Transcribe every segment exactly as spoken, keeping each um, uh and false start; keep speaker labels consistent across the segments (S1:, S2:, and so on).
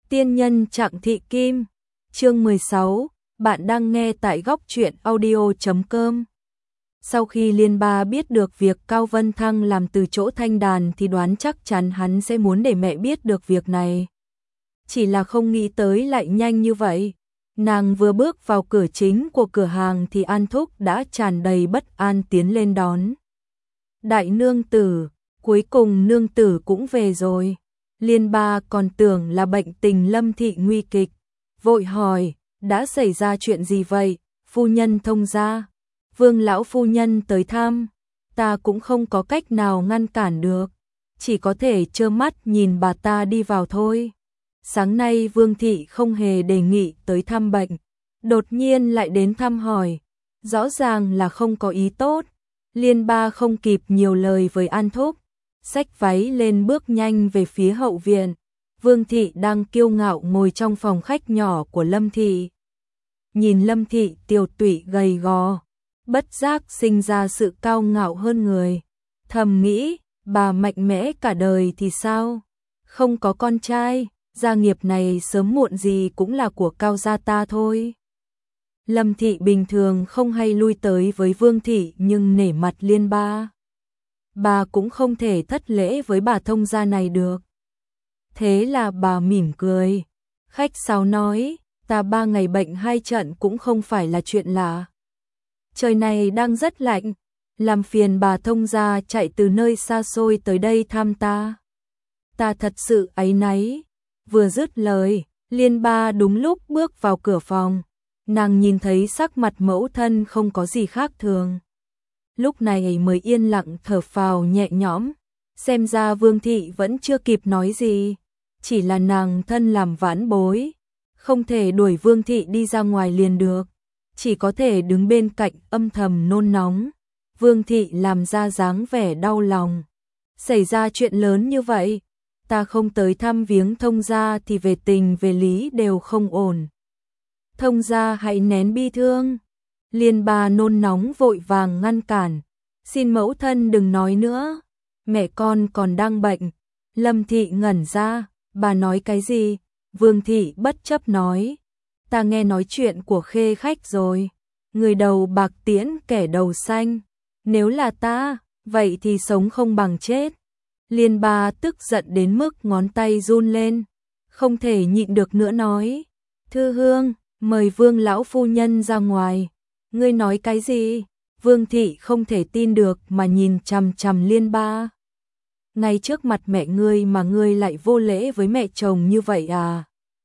S1: Tiên nhân Trạng Thị Kim, chương mười sáu, bạn đang nghe tại góc truyện audio chấm com. Sau khi Liên Ba biết được việc Cao Vân Thăng làm từ chỗ thanh đàn thì đoán chắc chắn hắn sẽ muốn để mẹ biết được việc này. Chỉ là không nghĩ tới lại nhanh như vậy. Nàng vừa bước vào cửa chính của cửa hàng thì An Thúc đã tràn đầy bất an tiến lên đón. Đại nương tử, cuối cùng nương tử cũng về rồi. Liên Ba còn tưởng là bệnh tình Lâm Thị nguy kịch, vội hỏi, đã xảy ra chuyện gì vậy, phu nhân thông gia, Vương lão phu nhân tới thăm, ta cũng không có cách nào ngăn cản được, chỉ có thể trơ mắt nhìn bà ta đi vào thôi. Sáng nay Vương Thị không hề đề nghị tới thăm bệnh, đột nhiên lại đến thăm hỏi, rõ ràng là không có ý tốt. Liên Ba không kịp nhiều lời với An Thúc, xách váy lên bước nhanh về phía hậu viện. Vương Thị đang kiêu ngạo ngồi trong phòng khách nhỏ của Lâm Thị. Nhìn Lâm Thị tiều tụy gầy gò, bất giác sinh ra sự cao ngạo hơn người. Thầm nghĩ, bà mạnh mẽ cả đời thì sao? Không có con trai, gia nghiệp này sớm muộn gì cũng là của Cao gia ta thôi. Lâm Thị bình thường không hay lui tới với Vương Thị nhưng nể mặt Liên Ba. Bà cũng không thể thất lễ với bà thông gia này được. Thế là bà mỉm cười. Khách sáo nói, ta ba ngày bệnh hai trận cũng không phải là chuyện lạ. Trời này đang rất lạnh, làm phiền bà thông gia chạy từ nơi xa xôi tới đây thăm ta. Ta thật sự áy náy. Vừa dứt lời, Liên Ba đúng lúc bước vào cửa phòng. Nàng nhìn thấy sắc mặt mẫu thân không có gì khác thường. Lúc này mới yên lặng thở phào nhẹ nhõm, xem ra Vương Thị vẫn chưa kịp nói gì, chỉ là nàng thân làm vãn bối, không thể đuổi Vương Thị đi ra ngoài liền được, chỉ có thể đứng bên cạnh âm thầm nôn nóng. Vương Thị làm ra dáng vẻ đau lòng. Xảy ra chuyện lớn như vậy, ta không tới thăm viếng thông gia thì về tình về lý đều không ổn. Thông gia hãy nén bi thương. Liên Ba nôn nóng vội vàng ngăn cản, xin mẫu thân đừng nói nữa, mẹ con còn đang bệnh. Lâm Thị ngẩn ra, bà nói cái gì? Vương Thị bất chấp nói, ta nghe nói chuyện của Khê khách rồi, người đầu bạc tiễn kẻ đầu xanh, nếu là ta, vậy thì sống không bằng chết. Liên Ba tức giận đến mức ngón tay run lên, không thể nhịn được nữa nói, Thư Hương, mời Vương lão phu nhân ra ngoài. Ngươi nói cái gì? Vương Thị không thể tin được mà nhìn chằm chằm Liên Ba. Ngay trước mặt mẹ ngươi mà ngươi lại vô lễ với mẹ chồng như vậy à?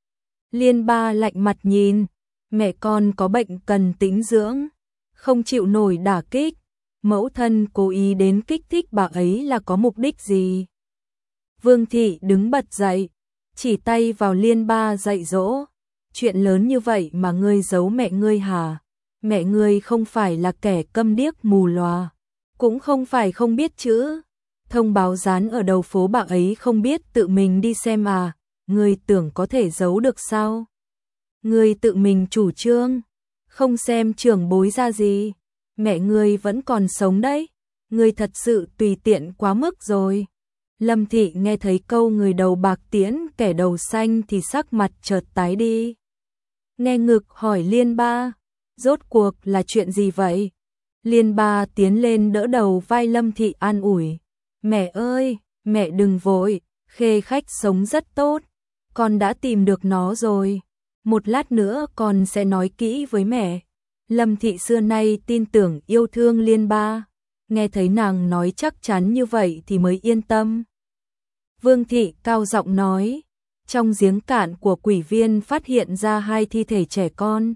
S1: Liên Ba lạnh mặt nhìn, mẹ con có bệnh cần tĩnh dưỡng, không chịu nổi đả kích, mẫu thân cố ý đến kích thích bà ấy là có mục đích gì? Vương Thị đứng bật dậy, chỉ tay vào Liên Ba dạy dỗ, chuyện lớn như vậy mà ngươi giấu mẹ ngươi hả? Mẹ ngươi không phải là kẻ câm điếc mù lòa, cũng không phải không biết chữ. Thông báo dán ở đầu phố bà ấy không biết tự mình đi xem à, ngươi tưởng có thể giấu được sao? Ngươi tự mình chủ trương, không xem trưởng bối ra gì. Mẹ ngươi vẫn còn sống đấy, ngươi thật sự tùy tiện quá mức rồi. Lâm Thị nghe thấy câu người đầu bạc tiễn kẻ đầu xanh thì sắc mặt chợt tái đi. Nghe ngực hỏi Liên Ba, rốt cuộc là chuyện gì vậy? Liên Ba tiến lên đỡ đầu vai Lâm Thị an ủi. Mẹ ơi, mẹ đừng vội, Khê khách sống rất tốt, con đã tìm được nó rồi. Một lát nữa con sẽ nói kỹ với mẹ. Lâm Thị xưa nay tin tưởng yêu thương Liên Ba, nghe thấy nàng nói chắc chắn như vậy thì mới yên tâm. Vương Thị cao giọng nói, trong giếng cạn của Quỷ Viên phát hiện ra hai thi thể trẻ con.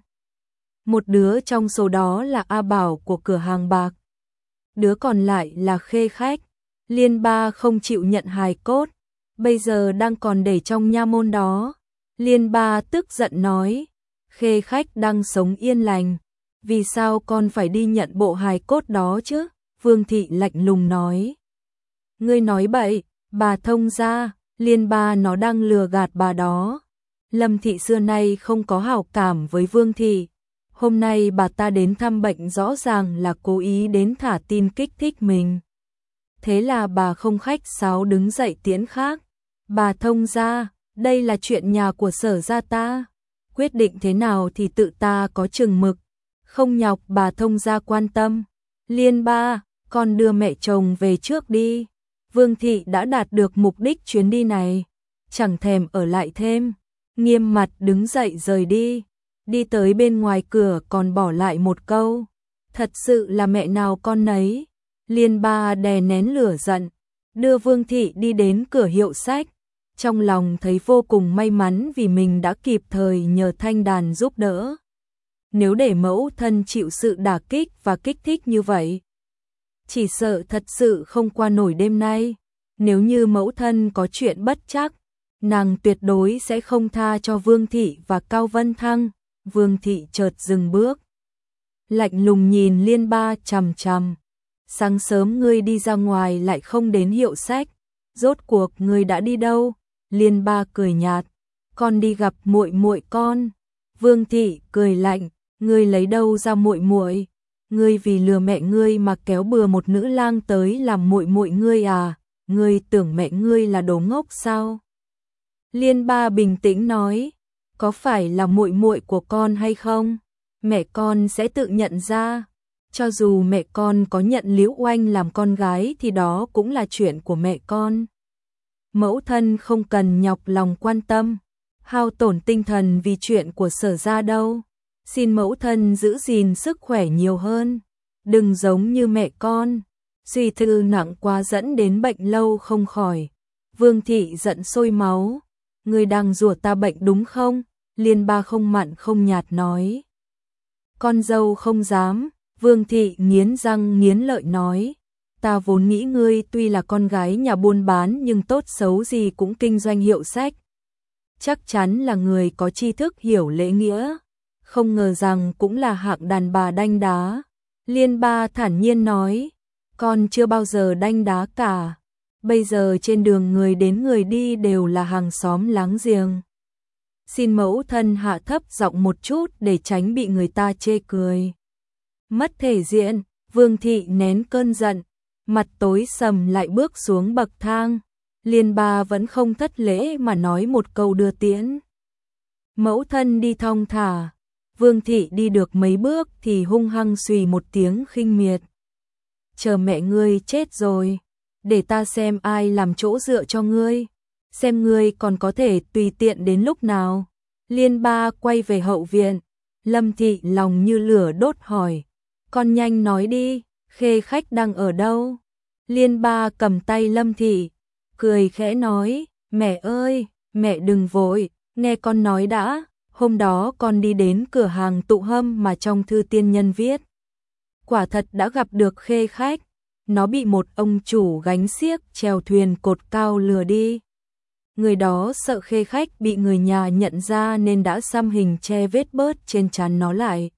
S1: Một đứa trong số đó là A Bảo của cửa hàng bạc, đứa còn lại là Khê khách. Liên Ba không chịu nhận hài cốt, bây giờ đang còn để trong nha môn đó. Liên Ba tức giận nói, Khê khách đang sống yên lành, vì sao con phải đi nhận bộ hài cốt đó chứ? Vương Thị lạnh lùng nói, ngươi nói bậy, bà thông gia. Liên Ba nó đang lừa gạt bà đó. Lâm Thị xưa nay không có hảo cảm với Vương Thị, hôm nay bà ta đến thăm bệnh rõ ràng là cố ý đến thả tin kích thích mình. Thế là bà không khách sáo đứng dậy tiễn khác. Bà thông gia, đây là chuyện nhà của Sở gia ta, quyết định thế nào thì tự ta có chừng mực, không nhọc bà thông gia quan tâm. Liên ba, con đưa mẹ chồng về trước đi. Vương thị đã đạt được mục đích chuyến đi này, chẳng thèm ở lại thêm, nghiêm mặt đứng dậy rời đi. Đi tới bên ngoài cửa còn bỏ lại một câu, thật sự là mẹ nào con nấy. Liên ba đè nén lửa giận, đưa Vương thị đi đến cửa hiệu sách, trong lòng thấy vô cùng may mắn vì mình đã kịp thời nhờ Thanh Đàn giúp đỡ. Nếu để mẫu thân chịu sự đả kích và kích thích như vậy, chỉ sợ thật sự không qua nổi đêm nay. Nếu như mẫu thân có chuyện bất trắc, nàng tuyệt đối sẽ không tha cho Vương thị và Cao Vân Thăng. Vương thị chợt dừng bước, lạnh lùng nhìn Liên ba chằm chằm. Sáng sớm ngươi đi ra ngoài lại không đến hiệu sách, rốt cuộc ngươi đã đi đâu? Liên ba cười nhạt, con đi gặp muội muội con. Vương thị cười lạnh, ngươi lấy đâu ra muội muội? Ngươi vì lừa mẹ ngươi mà kéo bừa một nữ lang tới làm muội muội ngươi à? Ngươi tưởng mẹ ngươi là đồ ngốc sao? Liên ba bình tĩnh nói, có phải là muội muội của con hay không? Mẹ con sẽ tự nhận ra. Cho dù mẹ con có nhận Liễu Oanh làm con gái thì đó cũng là chuyện của mẹ con. Mẫu thân không cần nhọc lòng quan tâm, hao tổn tinh thần vì chuyện của Sở gia đâu. Xin mẫu thân giữ gìn sức khỏe nhiều hơn, đừng giống như mẹ con, suy thư nặng quá dẫn đến bệnh lâu không khỏi. Vương thị giận sôi máu, ngươi đang rủa ta bệnh đúng không? Liên ba không mặn không nhạt nói, con dâu không dám. Vương thị nghiến răng nghiến lợi nói, ta vốn nghĩ ngươi tuy là con gái nhà buôn bán nhưng tốt xấu gì cũng kinh doanh hiệu sách, chắc chắn là người có tri thức hiểu lễ nghĩa, không ngờ rằng cũng là hạng đàn bà đanh đá. Liên ba thản nhiên nói, con chưa bao giờ đanh đá cả, bây giờ trên đường người đến người đi đều là hàng xóm láng giềng. Xin mẫu thân hạ thấp giọng một chút để tránh bị người ta chê cười. Mất thể diện, Vương thị nén cơn giận, mặt tối sầm lại bước xuống bậc thang. Liên ba vẫn không thất lễ mà nói một câu đưa tiễn. Mẫu thân đi thong thả. Vương thị đi được mấy bước thì hung hăng xùy một tiếng khinh miệt. Chờ mẹ ngươi chết rồi, để ta xem ai làm chỗ dựa cho ngươi, xem ngươi còn có thể tùy tiện đến lúc nào. Liên ba quay về hậu viện, Lâm thị lòng như lửa đốt hỏi, con nhanh nói đi, Khê khách đang ở đâu? Liên ba cầm tay Lâm thị, cười khẽ nói, mẹ ơi, mẹ đừng vội, nghe con nói đã. Hôm đó con đi đến cửa hàng tụ hâm mà trong thư tiên nhân viết, quả thật đã gặp được Khê khách, nó bị một ông chủ gánh xiếc chèo thuyền cột cao lừa đi. Người đó sợ Khê khách bị người nhà nhận ra nên đã xăm hình che vết bớt trên trán nó lại.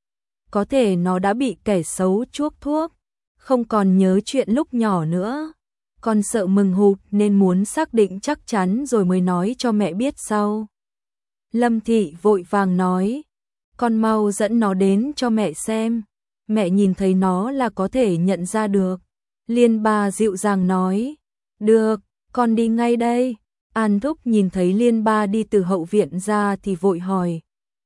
S1: Có thể nó đã bị kẻ xấu chuốc thuốc, không còn nhớ chuyện lúc nhỏ nữa. Con sợ mừng hụt nên muốn xác định chắc chắn rồi mới nói cho mẹ biết sau. Lâm thị vội vàng nói, con mau dẫn nó đến cho mẹ xem, mẹ nhìn thấy nó là có thể nhận ra được. Liên ba dịu dàng nói, được, con đi ngay đây. An Thúc nhìn thấy Liên ba đi từ hậu viện ra thì vội hỏi,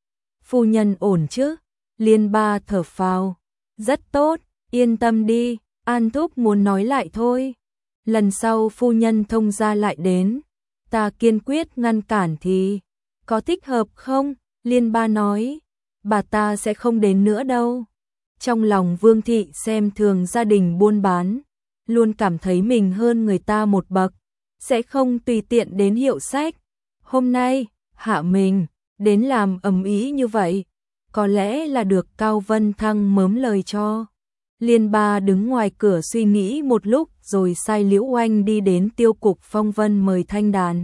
S1: phu nhân ổn chứ? Liên ba thở phào, rất tốt, yên tâm đi. An Thúc muốn nói lại thôi, lần sau phu nhân thông gia lại đến, ta kiên quyết ngăn cản thì có thích hợp không? Liên ba nói, bà ta sẽ không đến nữa đâu. Trong lòng Vương thị xem thường gia đình buôn bán, luôn cảm thấy mình hơn người ta một bậc, sẽ không tùy tiện đến hiệu sách. Hôm nay, hạ mình đến làm ầm ĩ như vậy, có lẽ là được Cao Vân Thăng mớm lời cho. Liên ba đứng ngoài cửa suy nghĩ một lúc rồi sai Liễu Oanh đi đến tiêu cục phong vân mời Thanh Đàn.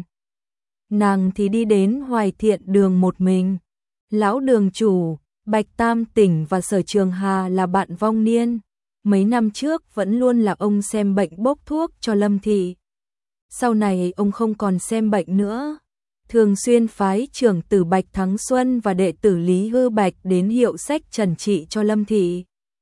S1: Nàng thì đi đến Hoài Thiện đường một mình. Lão đường chủ, Bạch Tam Tỉnh và Sở Trường Hà là bạn vong niên. Mấy năm trước vẫn luôn là ông xem bệnh bốc thuốc cho Lâm thị. Sau này ông không còn xem bệnh nữa, thường xuyên phái trưởng tử Bạch Thắng Xuân và đệ tử Lý Hư Bạch đến hiệu sách trần trị cho Lâm thị.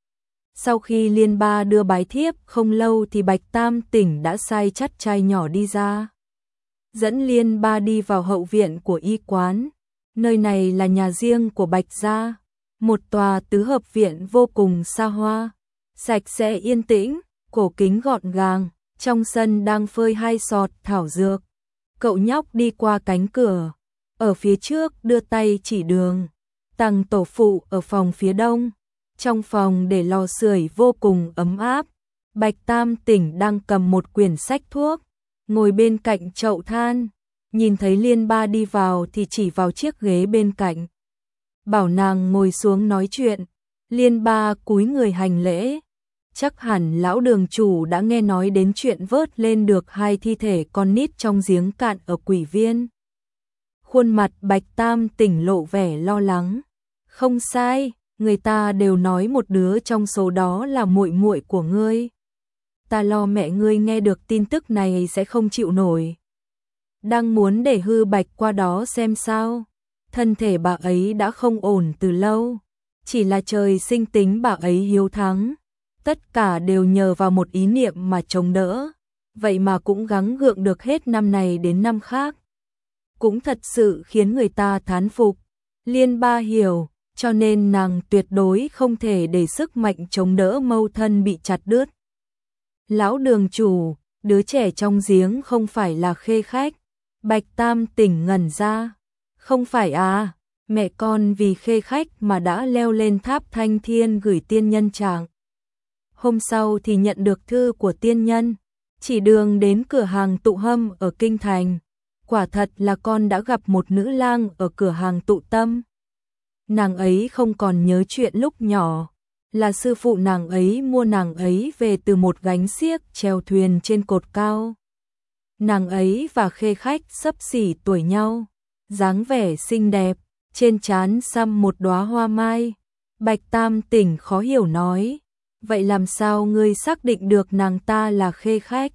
S1: Sau khi Liên ba đưa bái thiếp không lâu thì Bạch Tam Tỉnh đã sai chắt trai nhỏ đi ra. dẫn Liên Ba đi vào hậu viện của y quán. Nơi này là nhà riêng của Bạch gia, một tòa tứ hợp viện vô cùng xa hoa, sạch sẽ yên tĩnh, cổ kính gọn gàng, trong sân đang phơi hai sọt thảo dược. Cậu nhóc đi qua cánh cửa, ở phía trước đưa tay chỉ đường. Tằng tổ phụ ở phòng phía đông, trong phòng để lò sưởi vô cùng ấm áp. Bạch Tam Tỉnh đang cầm một quyển sách thuốc, ngồi bên cạnh chậu than, nhìn thấy Liên Ba đi vào thì chỉ vào chiếc ghế bên cạnh. Bảo nàng ngồi xuống nói chuyện. Liên Ba cúi người hành lễ. Chắc hẳn lão đường chủ đã nghe nói đến chuyện vớt lên được hai thi thể con nít trong giếng cạn ở Quỷ Viên. Khuôn mặt Bạch Tam Tỉnh lộ vẻ lo lắng. Không sai, người ta đều nói một đứa trong số đó là muội muội của ngươi. Ta lo mẹ ngươi nghe được tin tức này sẽ không chịu nổi. Đang muốn để Hư Bạch qua đó xem sao. Thân thể bà ấy đã không ổn từ lâu, chỉ là trời sinh tính bà ấy hiếu thắng. Tất cả đều nhờ vào một ý niệm mà chống đỡ, vậy mà cũng gắng gượng được hết năm này đến năm khác. Cũng thật sự khiến người ta thán phục. Liên Ba hiểu, cho nên nàng tuyệt đối không thể để sức mạnh chống đỡ mâu thân bị chặt đứt. Lão đường chủ, đứa trẻ trong giếng không phải là Khê Khách. Bạch Tam Tỉnh ngẩn ra. Không phải à, mẹ con vì Khê Khách mà đã leo lên tháp Thanh Thiên gửi tiên nhân trạng. Hôm sau thì nhận được thư của tiên nhân, chỉ đường đến cửa hàng tụ hâm ở Kinh Thành. Quả thật là con đã gặp một nữ lang ở cửa hàng tụ tâm. Nàng ấy không còn nhớ chuyện lúc nhỏ, là sư phụ nàng ấy mua nàng ấy về từ một gánh xiếc chèo thuyền trên cột cao. Nàng ấy và Khê Khách xấp xỉ tuổi nhau, dáng vẻ xinh đẹp, trên trán xăm một đóa hoa mai. Bạch Tam Tỉnh khó hiểu nói, vậy làm sao ngươi xác định được nàng ta là Khê Khách?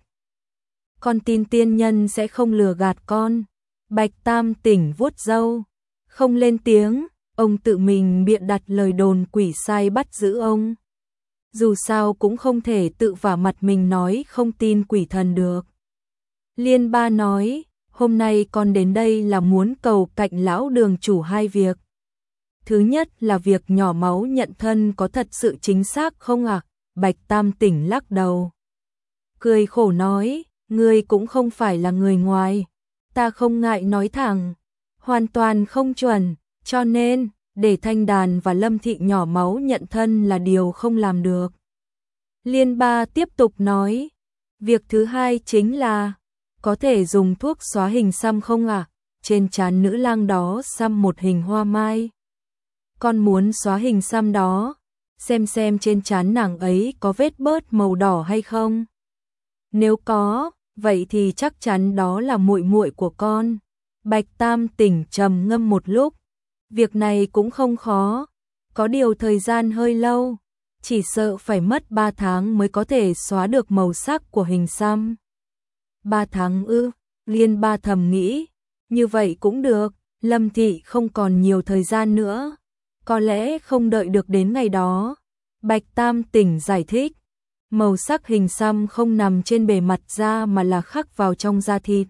S1: Con tin tiên nhân sẽ không lừa gạt con. Bạch Tam Tỉnh vuốt râu, không lên tiếng, ông tự mình bịa đặt lời đồn quỷ sai bắt giữ ông. Dù sao cũng không thể tự vả mặt mình nói không tin quỷ thần được. Liên Ba nói, hôm nay con đến đây là muốn cầu cạnh lão đường chủ hai việc. Thứ nhất là việc nhỏ máu nhận thân có thật sự chính xác không ạ? À? Bạch Tam Tỉnh lắc đầu, cười khổ nói, ngươi cũng không phải là người ngoài, ta không ngại nói thẳng, hoàn toàn không chuẩn, cho nên, để Thanh Đàn và Lâm Thị nhỏ máu nhận thân là điều không làm được. Liên Ba tiếp tục nói, việc thứ hai chính là, có thể dùng thuốc xóa hình xăm không ạ? À? Trên trán nữ lang đó xăm một hình hoa mai. Con muốn xóa hình xăm đó, xem xem trên trán nàng ấy có vết bớt màu đỏ hay không. Nếu có, vậy thì chắc chắn đó là muội muội của con. Bạch Tam Tỉnh trầm ngâm một lúc, việc này cũng không khó, có điều thời gian hơi lâu, chỉ sợ phải mất ba tháng mới có thể xóa được màu sắc của hình xăm. Ba tháng ư? Liên Ba thầm nghĩ, như vậy cũng được, Lâm Thị không còn nhiều thời gian nữa, có lẽ không đợi được đến ngày đó. Bạch Tam Tỉnh giải thích, màu sắc hình xăm không nằm trên bề mặt da mà là khắc vào trong da thịt.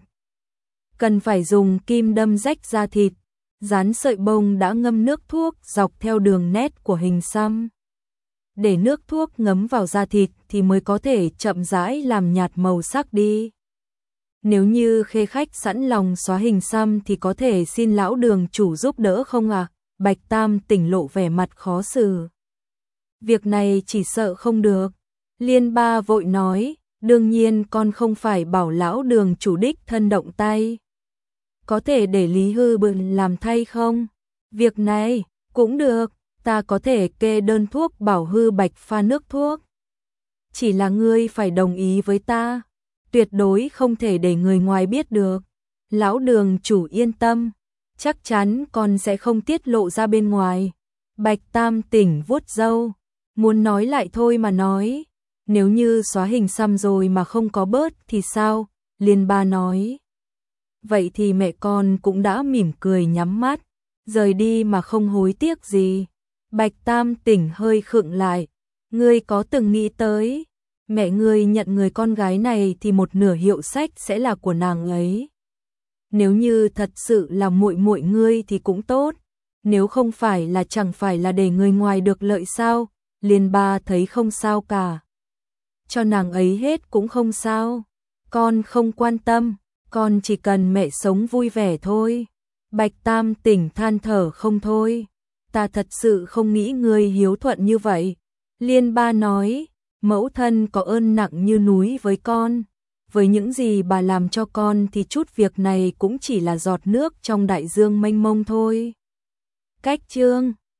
S1: Cần phải dùng kim đâm rách da thịt, dán sợi bông đã ngâm nước thuốc dọc theo đường nét của hình xăm. Để nước thuốc ngấm vào da thịt thì mới có thể chậm rãi làm nhạt màu sắc đi. Nếu như Khê Khách sẵn lòng xóa hình xăm thì có thể xin lão đường chủ giúp đỡ không ạ? À? Bạch Tam Tỉnh lộ vẻ mặt khó xử. Việc này chỉ sợ không được. Liên Ba vội nói, đương nhiên con không phải bảo lão đường chủ đích thân động tay. Có thể để Lý Hư Bừng làm thay không? Việc này, cũng được, ta có thể kê đơn thuốc bảo Hư Bạch pha nước thuốc. Chỉ là ngươi phải đồng ý với ta, tuyệt đối không thể để người ngoài biết được. Lão đường chủ yên tâm, chắc chắn con sẽ không tiết lộ ra bên ngoài. Bạch Tam Tỉnh vuốt râu, muốn nói lại thôi mà nói, nếu như xóa hình xăm rồi mà không có bớt thì sao? Liên Ba nói. Vậy thì mẹ con cũng đã mỉm cười nhắm mắt, rời đi mà không hối tiếc gì. Bạch Tam Tỉnh hơi khựng lại, ngươi có từng nghĩ tới, mẹ ngươi nhận người con gái này thì một nửa hiệu sách sẽ là của nàng ấy. nếu như thật sự là muội muội ngươi thì cũng tốt, nếu không phải là chẳng phải là để người ngoài được lợi sao? Liên Ba thấy không sao cả. Cho nàng ấy hết cũng không sao, con không quan tâm, con chỉ cần mẹ sống vui vẻ thôi. Bạch Tam Tỉnh than thở không thôi, ta thật sự không nghĩ ngươi hiếu thuận như vậy. Liên Ba nói, mẫu thân có ơn nặng như núi với con, với những gì bà làm cho con thì chút việc này cũng chỉ là giọt nước trong đại dương mênh mông thôi. Cách chương